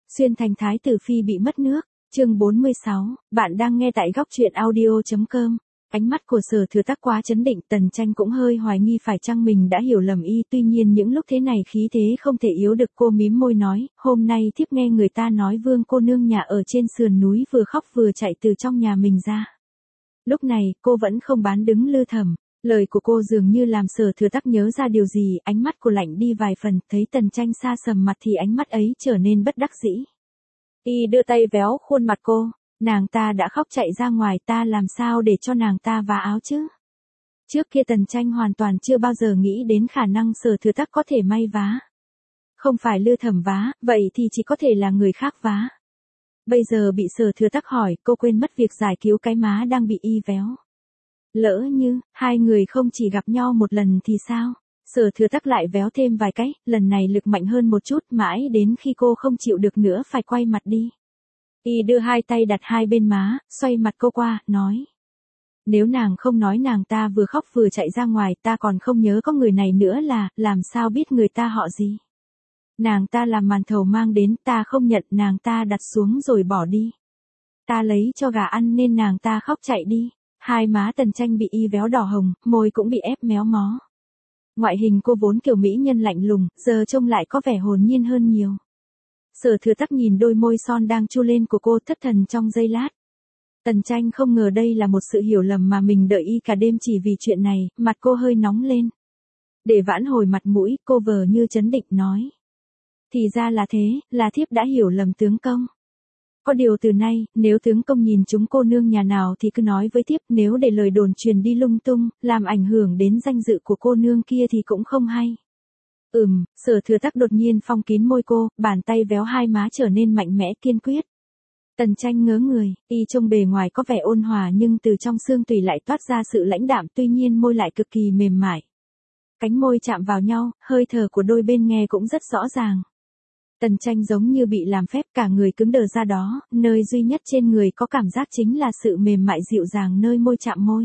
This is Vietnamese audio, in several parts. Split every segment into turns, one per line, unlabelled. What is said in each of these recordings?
Xuyên thành thái tử phi bị mất nước, chương 46, bạn đang nghe tại góc truyện audio.com. Ánh mắt của Sở Thừa Tắc quá chấn định, Tần Tranh cũng hơi hoài nghi phải chăng mình đã hiểu lầm y, tuy nhiên những lúc thế này khí thế không thể yếu được, cô mím môi nói, hôm nay thiếp nghe người ta nói Vương cô nương nhà ở trên sườn núi vừa khóc vừa chạy từ trong nhà mình ra. Lúc này, cô vẫn không bán đứng lư thầm. Lời của cô dường như làm Sở Thừa Tắc nhớ ra điều gì, ánh mắt của lạnh đi vài phần, thấy Tần Tranh xa sầm mặt thì ánh mắt ấy trở nên bất đắc dĩ. Y đưa tay véo khuôn mặt cô, nàng ta đã khóc chạy ra ngoài, ta làm sao để cho nàng ta vá áo chứ? Trước kia Tần Tranh hoàn toàn chưa bao giờ nghĩ đến khả năng Sở Thừa Tắc có thể may vá. Không phải lư thầm vá, vậy thì chỉ có thể là người khác vá. Bây giờ bị Sở Thừa Tắc hỏi, cô quên mất việc giải cứu cái má đang bị y véo. Lỡ như, hai người không chỉ gặp nhau một lần thì sao? Sở Thừa Tắc lại véo thêm vài cái, lần này lực mạnh hơn một chút, mãi đến khi cô không chịu được nữa phải quay mặt đi. Y đưa hai tay đặt hai bên má, xoay mặt cô qua, nói. Nếu nàng không nói nàng ta vừa khóc vừa chạy ra ngoài, ta còn không nhớ có người này nữa là, làm sao biết người ta họ gì? Nàng ta làm màn thầu mang đến, ta không nhận, nàng ta đặt xuống rồi bỏ đi. Ta lấy cho gà ăn nên nàng ta khóc chạy đi. Hai má Tần Tranh bị y véo đỏ hồng, môi cũng bị ép méo mó. Ngoại hình cô vốn kiểu mỹ nhân lạnh lùng, giờ trông lại có vẻ hồn nhiên hơn nhiều. Sở Thừa Tắc nhìn đôi môi son đang chu lên của cô, thất thần trong giây lát. Tần Tranh không ngờ đây là một sự hiểu lầm mà mình đợi y cả đêm chỉ vì chuyện này, mặt cô hơi nóng lên. Để vãn hồi mặt mũi, cô vờ như trấn định nói. Thì ra là thế, là thiếp đã hiểu lầm tướng công. Có điều từ nay, nếu tướng công nhìn chúng cô nương nhà nào thì cứ nói với thiếp, nếu để lời đồn truyền đi lung tung, làm ảnh hưởng đến danh dự của cô nương kia thì cũng không hay. Sở Thừa Tắc đột nhiên phong kín môi cô, bàn tay véo hai má trở nên mạnh mẽ kiên quyết. Tần Tranh ngớ người, y trông bề ngoài có vẻ ôn hòa nhưng từ trong xương tủy lại toát ra sự lãnh đạm, tuy nhiên môi lại cực kỳ mềm mại. Cánh môi chạm vào nhau, hơi thở của đôi bên nghe cũng rất rõ ràng. Tần Tranh giống như bị làm phép, cả người cứng đờ ra đó, nơi duy nhất trên người có cảm giác chính là sự mềm mại dịu dàng nơi môi chạm môi.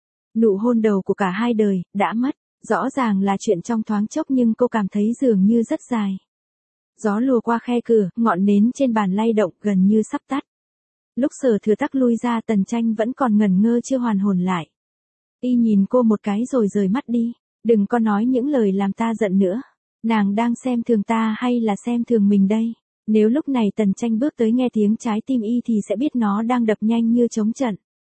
Nụ hôn đầu của cả hai đời, đã mất, rõ ràng là chuyện trong thoáng chốc nhưng cô cảm thấy dường như rất dài. Gió lùa qua khe cửa, ngọn nến trên bàn lay động gần như sắp tắt. Lúc Sở Thừa Tắc lui ra, Tần Tranh vẫn còn ngẩn ngơ chưa hoàn hồn lại. Y nhìn cô một cái rồi rời mắt đi, đừng có nói những lời làm ta giận nữa. Nàng đang xem thường ta hay là xem thường mình đây? Nếu lúc này Tần Tranh bước tới nghe tiếng trái tim y thì sẽ biết nó đang đập nhanh như trống trận.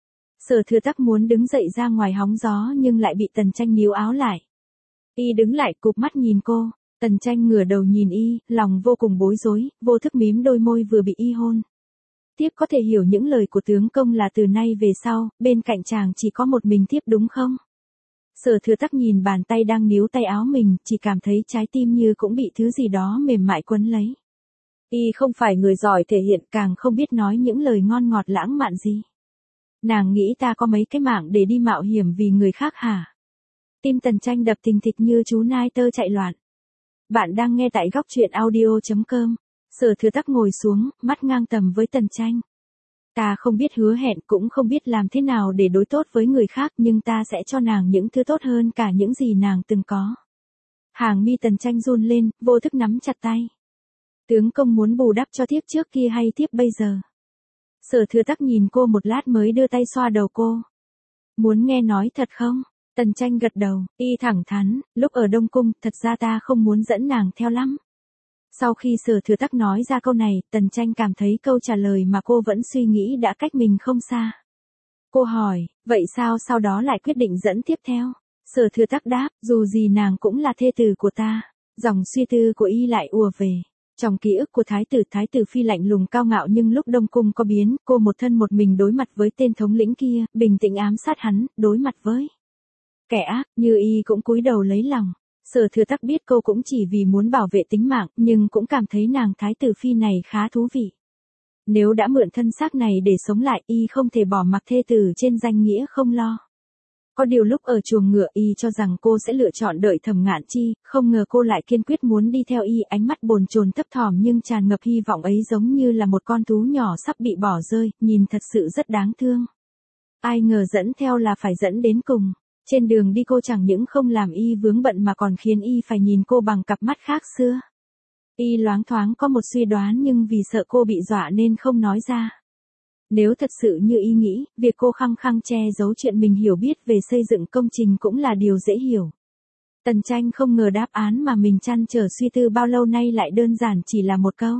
Sở Thừa Tắc muốn đứng dậy ra ngoài hóng gió nhưng lại bị Tần Tranh níu áo lại. Y đứng lại cụp mắt nhìn cô, Tần Tranh ngửa đầu nhìn y, lòng vô cùng bối rối, vô thức mím đôi môi vừa bị y hôn. Thiếp có thể hiểu những lời của tướng công là từ nay về sau, bên cạnh chàng chỉ có một mình thiếp đúng không? Sở Thừa Tắc nhìn bàn tay đang níu tay áo mình, chỉ cảm thấy trái tim như cũng bị thứ gì đó mềm mại quấn lấy. Y không phải người giỏi thể hiện, càng không biết nói những lời ngon ngọt lãng mạn gì. Nàng nghĩ ta có mấy cái mạng để đi mạo hiểm vì người khác hả? Tim Tần Tranh đập thình thịch như chú nai tơ chạy loạn. Bạn đang nghe tại góc truyện audio.com. Sở Thừa Tắc ngồi xuống, mắt ngang tầm với Tần Tranh. Ta không biết hứa hẹn, cũng không biết làm thế nào để đối tốt với người khác, nhưng ta sẽ cho nàng những thứ tốt hơn cả những gì nàng từng có. Hàng mi Tần Tranh run lên, vô thức nắm chặt tay. Tướng công muốn bù đắp cho thiếp trước kia hay thiếp bây giờ? Sở Thừa Tắc nhìn cô một lát mới đưa tay xoa đầu cô. Muốn nghe nói thật không? Tần Tranh gật đầu, y thẳng thắn, lúc ở Đông Cung, thật ra ta không muốn dẫn nàng theo lắm. Sau khi Sở Thừa Tắc nói ra câu này, Tần Tranh cảm thấy câu trả lời mà cô vẫn suy nghĩ đã cách mình không xa. Cô hỏi, vậy sao sau đó lại quyết định dẫn tiếp theo? Sở Thừa Tắc đáp, dù gì nàng cũng là thê tử của ta. Dòng suy tư của y lại ùa về. Trong ký ức của Thái tử phi lạnh lùng cao ngạo nhưng lúc Đông Cung có biến, cô một thân một mình đối mặt với tên thống lĩnh kia, bình tĩnh ám sát hắn, đối mặt với kẻ ác, như y cũng cúi đầu lấy lòng. Sở Thừa Tắc biết cô cũng chỉ vì muốn bảo vệ tính mạng, nhưng cũng cảm thấy nàng thái tử phi này khá thú vị. Nếu đã mượn thân xác này để sống lại, y không thể bỏ mặc thê tử trên danh nghĩa không lo. Có điều lúc ở chuồng ngựa y cho rằng cô sẽ lựa chọn đợi Thẩm Ngạn Chi, không ngờ cô lại kiên quyết muốn đi theo y, ánh mắt bồn chồn thấp thỏm nhưng tràn ngập hy vọng ấy giống như là một con thú nhỏ sắp bị bỏ rơi, nhìn thật sự rất đáng thương. Ai ngờ dẫn theo là phải dẫn đến cùng. Trên đường đi cô chẳng những không làm y vướng bận mà còn khiến y phải nhìn cô bằng cặp mắt khác xưa. Y loáng thoáng có một suy đoán nhưng vì sợ cô bị dọa nên không nói ra. Nếu thật sự như y nghĩ, việc cô khăng khăng che giấu chuyện mình hiểu biết về xây dựng công trình cũng là điều dễ hiểu. Tần Tranh không ngờ đáp án mà mình trăn trở suy tư bao lâu nay lại đơn giản chỉ là một câu.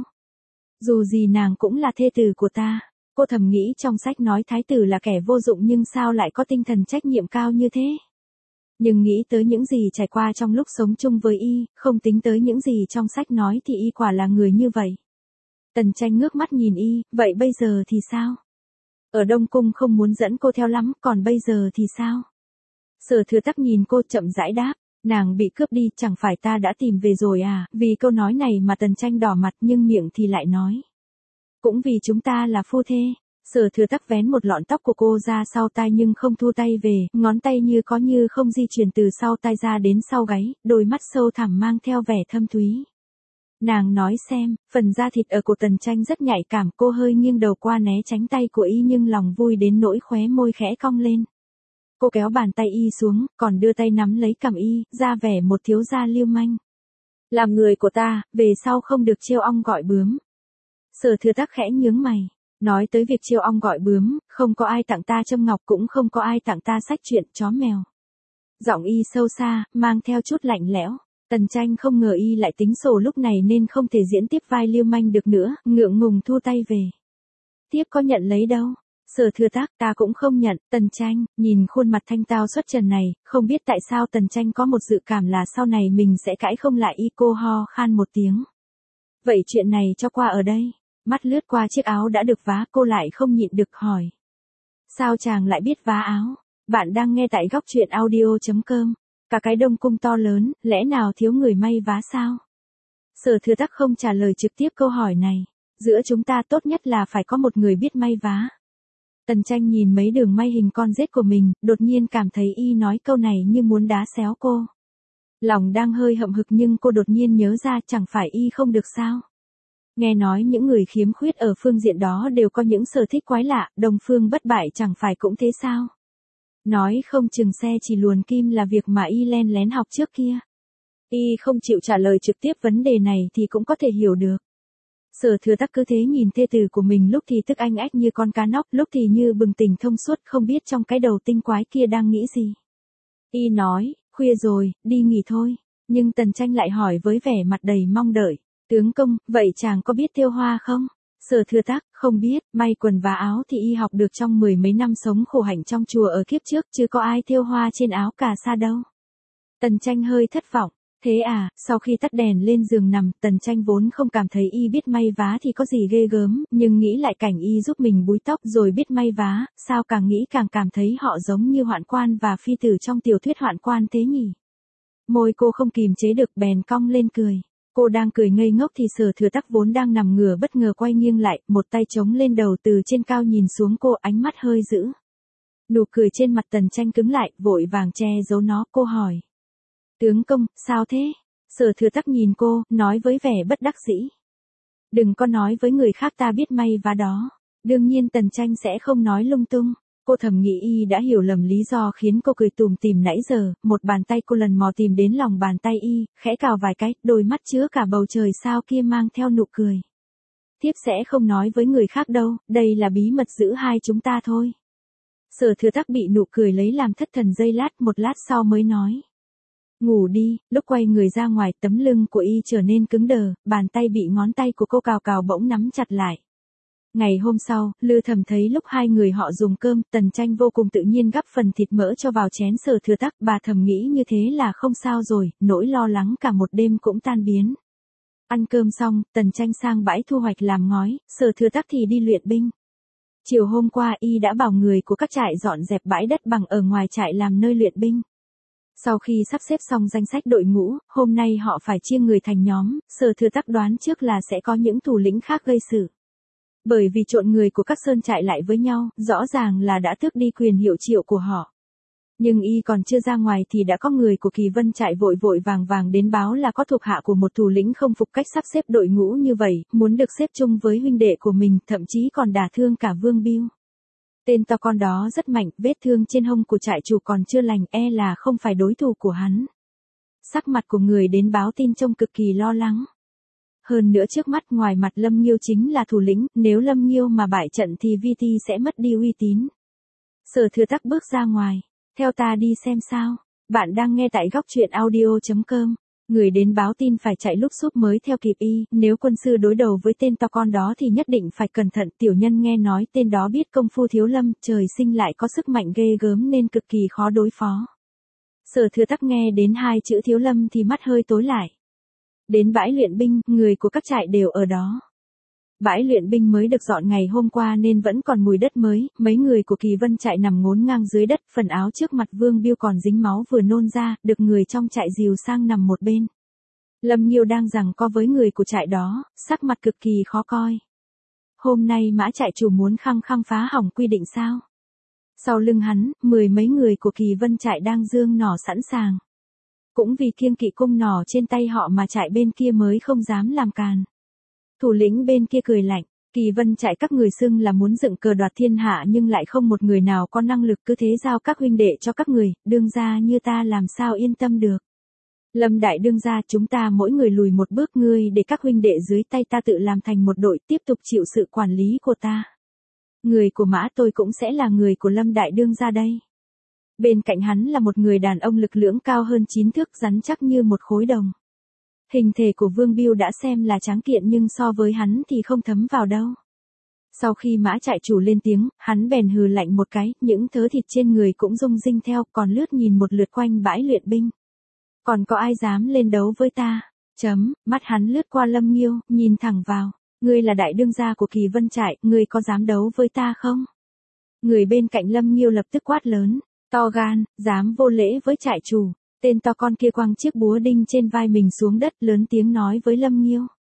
Dù gì nàng cũng là thê tử của ta. Cô thầm nghĩ trong sách nói thái tử là kẻ vô dụng nhưng sao lại có tinh thần trách nhiệm cao như thế. Nhưng nghĩ tới những gì trải qua trong lúc sống chung với y, không tính tới những gì trong sách nói thì y quả là người như vậy. Tần Tranh ngước mắt nhìn y, vậy bây giờ thì sao? Ở Đông Cung không muốn dẫn cô theo lắm, còn bây giờ thì sao? Sở Thừa Tắc nhìn cô chậm rãi đáp, nàng bị cướp đi, chẳng phải ta đã tìm về rồi à? Vì câu nói này mà Tần Tranh đỏ mặt nhưng miệng thì lại nói. Cũng vì chúng ta là phu thê. Sở Thừa Tắc vén một lọn tóc của cô ra sau tai nhưng không thu tay về, ngón tay như có như không di chuyển từ sau tai ra đến sau gáy, đôi mắt sâu thẳm mang theo vẻ thâm thúy. Nàng nói xem, phần da thịt ở cổ Tần Tranh rất nhạy cảm, cô hơi nghiêng đầu qua né tránh tay của y nhưng lòng vui đến nỗi khóe môi khẽ cong lên. Cô kéo bàn tay y xuống, còn đưa tay nắm lấy cằm y, ra vẻ một thiếu gia lưu manh. Làm người của ta, về sau không được trêu ong gọi bướm. Sở Thừa Tắc khẽ nhướng mày, nói tới việc trêu ong gọi bướm, không có ai tặng ta châm ngọc cũng không có ai tặng ta sách truyện chó mèo. Giọng y sâu xa, mang theo chút lạnh lẽo. Tần Tranh không ngờ y lại tính sổ lúc này nên không thể diễn tiếp vai lưu manh được nữa, ngượng ngùng thu tay về. Tiếp có nhận lấy đâu? Sở Thừa Tắc, ta cũng không nhận. Tần Tranh, nhìn khuôn mặt thanh tao xuất trần này, không biết tại sao Tần Tranh có một dự cảm là sau này mình sẽ cãi không lại y. Cô ho khan một tiếng. Vậy chuyện này cho qua ở đây. Mắt lướt qua chiếc áo đã được vá, cô lại không nhịn được hỏi. Sao chàng lại biết vá áo? Bạn đang nghe tại góc truyện audio.com. Cả cái Đông Cung to lớn, lẽ nào thiếu người may vá sao? Sở Thừa Tắc không trả lời trực tiếp câu hỏi này. Giữa chúng ta tốt nhất là phải có một người biết may vá. Tần Tranh nhìn mấy đường may hình con rết của mình, đột nhiên cảm thấy y nói câu này như muốn đá xéo cô. Lòng đang hơi hậm hực nhưng cô đột nhiên nhớ ra chẳng phải y không được sao. Nghe nói những người khiếm khuyết ở phương diện đó đều có những sở thích quái lạ, Đông Phương Bất Bại chẳng phải cũng thế sao? Nói không chừng xe chỉ luồn kim là việc mà y len lén học trước kia. Y không chịu trả lời trực tiếp vấn đề này thì cũng có thể hiểu được. Sở Thừa Tắc cứ thế nhìn thê tử của mình lúc thì tức anh ách như con cá nóc, lúc thì như bừng tỉnh thông suốt không biết trong cái đầu tinh quái kia đang nghĩ gì. Y nói, khuya rồi, đi nghỉ thôi. Nhưng Tần Tranh lại hỏi với vẻ mặt đầy mong đợi. Tướng công, vậy chàng có biết thêu hoa không? Sở Thừa Tắc, không biết, may quần và áo thì y học được trong 10 mấy năm sống khổ hạnh trong chùa ở kiếp trước, chứ có ai thêu hoa trên áo cà sa đâu. Tần Tranh hơi thất vọng. Thế à, sau khi tắt đèn lên giường nằm, Tần Tranh vốn không cảm thấy y biết may vá thì có gì ghê gớm, nhưng nghĩ lại cảnh y giúp mình búi tóc rồi biết may vá, sao càng nghĩ càng cảm thấy họ giống như Hoạn Quan và phi tử trong tiểu thuyết Hoạn Quan thế nhỉ. Môi cô không kìm chế được bèn cong lên cười. Cô đang cười ngây ngốc thì Sở Thừa Tắc vốn đang nằm ngửa bất ngờ quay nghiêng lại, một tay chống lên đầu từ trên cao nhìn xuống cô, ánh mắt hơi dữ. Nụ cười trên mặt Tần Tranh cứng lại, vội vàng che giấu nó, cô hỏi. Tướng công, sao thế? Sở Thừa Tắc nhìn cô, nói với vẻ bất đắc dĩ. Đừng có nói với người khác ta biết may vá đó. Đương nhiên Tần Tranh sẽ không nói lung tung. Cô thầm nghĩ y đã hiểu lầm lý do khiến cô cười tủm tỉm nãy giờ, một bàn tay cô lần mò tìm đến lòng bàn tay y, khẽ cào vài cái, đôi mắt chứa cả bầu trời sao kia mang theo nụ cười. Thiếp sẽ không nói với người khác đâu, đây là bí mật giữa hai chúng ta thôi. Sở Thừa Tắc bị nụ cười lấy làm thất thần giây lát, một lát sau mới nói. Ngủ đi. Lúc quay người ra ngoài, tấm lưng của y trở nên cứng đờ, bàn tay bị ngón tay của cô cào cào bỗng nắm chặt lại. Ngày hôm sau, Lư Thầm thấy lúc hai người họ dùng cơm, Tần Tranh vô cùng tự nhiên gắp phần thịt mỡ cho vào chén Sở Thừa Tắc, bà thầm nghĩ như thế là không sao rồi, nỗi lo lắng cả một đêm cũng tan biến. Ăn cơm xong, Tần Tranh sang bãi thu hoạch làm ngói, Sở Thừa Tắc thì đi luyện binh. Chiều hôm qua y đã bảo người của các trại dọn dẹp bãi đất bằng ở ngoài trại làm nơi luyện binh. Sau khi sắp xếp xong danh sách đội ngũ, hôm nay họ phải chia người thành nhóm, Sở Thừa Tắc đoán trước là sẽ có những thủ lĩnh khác gây sự. Bởi vì trộn người của các sơn trại lại với nhau, rõ ràng là đã tước đi quyền hiệu triệu của họ. Nhưng y còn chưa ra ngoài thì đã có người của Kỳ Vân trại vội vội vàng vàng đến báo là có thuộc hạ của một thủ lĩnh không phục cách sắp xếp đội ngũ như vậy, muốn được xếp chung với huynh đệ của mình, thậm chí còn đả thương cả Vương Bưu. Tên to con đó rất mạnh, vết thương trên hông của trại chủ còn chưa lành, e là không phải đối thủ của hắn. Sắc mặt của người đến báo tin trông cực kỳ lo lắng. Hơn nữa trước mắt ngoài mặt Lâm Nghiêu chính là thủ lĩnh, nếu Lâm Nghiêu mà bại trận thì VT sẽ mất đi uy tín. Sở Thừa Tắc bước ra ngoài, theo ta đi xem sao. Bạn đang nghe tại góc truyện audio.com. Người đến báo tin phải chạy lúc súp mới theo kịp y, nếu quân sư đối đầu với tên to con đó thì nhất định phải cẩn thận. Tiểu nhân nghe nói tên đó biết công phu Thiếu Lâm, trời sinh lại có sức mạnh ghê gớm nên cực kỳ khó đối phó. Sở Thừa Tắc nghe đến hai chữ Thiếu Lâm thì mắt hơi tối lại. Đến bãi luyện binh, người của các trại đều ở đó. Bãi luyện binh mới được dọn ngày hôm qua nên vẫn còn mùi đất mới, mấy người của Kỳ Vân trại nằm ngổn ngang dưới đất, phần áo trước mặt Vương Biêu còn dính máu vừa nôn ra, được người trong trại dìu sang nằm một bên. Lâm Nghiêu đang giằng co với người của trại đó, sắc mặt cực kỳ khó coi. Hôm nay Mã trại chủ muốn khăng khăng phá hỏng quy định sao? Sau lưng hắn, 10 mấy người của Kỳ Vân trại đang giương nỏ sẵn sàng. Cũng vì kiêng kỵ cung nỏ trên tay họ mà trại bên kia mới không dám làm càn. Thủ lĩnh bên kia cười lạnh, Kỳ Vân trại các người xưng là muốn dựng cờ đoạt thiên hạ nhưng lại không một người nào có năng lực, cứ thế giao các huynh đệ cho các người, đương gia như ta làm sao yên tâm được. Lâm đại đương gia, chúng ta mỗi người lùi một bước, ngươi để các huynh đệ dưới tay ta tự làm thành một đội tiếp tục chịu sự quản lý của ta. Người của Mã tôi cũng sẽ là người của Lâm đại đương gia đây. Bên cạnh hắn là một người đàn ông lực lưỡng cao hơn 9 thước, rắn chắc như một khối đồng. Hình thể của Vương Biêu đã xem là tráng kiện nhưng so với hắn thì không thấm vào đâu. Sau khi Mã trại chủ lên tiếng, hắn bèn hừ lạnh một cái, những thớ thịt trên người cũng rung rinh theo, còn lướt nhìn một lượt quanh bãi luyện binh. Còn có ai dám lên đấu với ta? Mắt hắn lướt qua Lâm Nghiêu, nhìn thẳng vào. Ngươi là đại đương gia của Kỳ Vân trại, ngươi có dám đấu với ta không? Người bên cạnh Lâm Nghiêu lập tức quát lớn, to gan, dám vô lễ với trại chủ. Tên to con kia quăng chiếc búa đinh trên vai mình xuống đất, lớn tiếng nói với Lâm Nghiêu.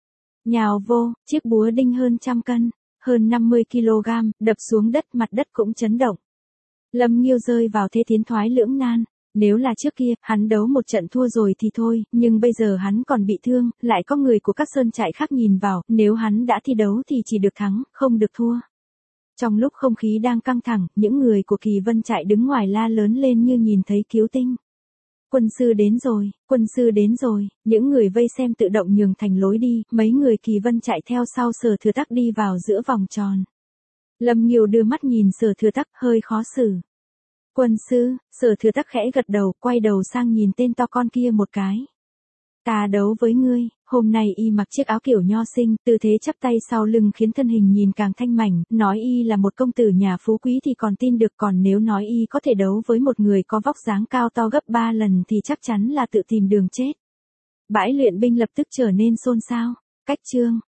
Nhào vô, chiếc búa đinh hơn 100 cân, hơn 50 kg, đập xuống đất, mặt đất cũng chấn động. Lâm Nghiêu rơi vào thế tiến thoái lưỡng nan. Nếu là trước kia, hắn đấu một trận thua rồi thì thôi, nhưng bây giờ hắn còn bị thương, lại có người của các sơn trại khác nhìn vào, nếu hắn đã thi đấu thì chỉ được thắng, không được thua. Trong lúc không khí đang căng thẳng, những người của Kỳ Vân trại đứng ngoài la lớn lên như nhìn thấy cứu tinh. Quân sư đến rồi, quân sư đến rồi, những người vây xem tự động nhường thành lối đi, mấy người Kỳ Vân chạy theo sau Sở Thừa Tắc đi vào giữa vòng tròn. Lâm Nghiêu đưa mắt nhìn Sở Thừa Tắc hơi khó xử. Quân sư, Sở Thừa Tắc khẽ gật đầu, quay đầu sang nhìn tên to con kia một cái. Ta đấu với ngươi. Hôm nay y mặc chiếc áo kiểu nho sinh, tư thế chắp tay sau lưng khiến thân hình nhìn càng thanh mảnh, nói y là một công tử nhà phú quý thì còn tin được, còn nếu nói y có thể đấu với một người có vóc dáng cao to gấp 3 lần thì chắc chắn là tự tìm đường chết. Bãi luyện binh lập tức trở nên xôn xao. Cách chương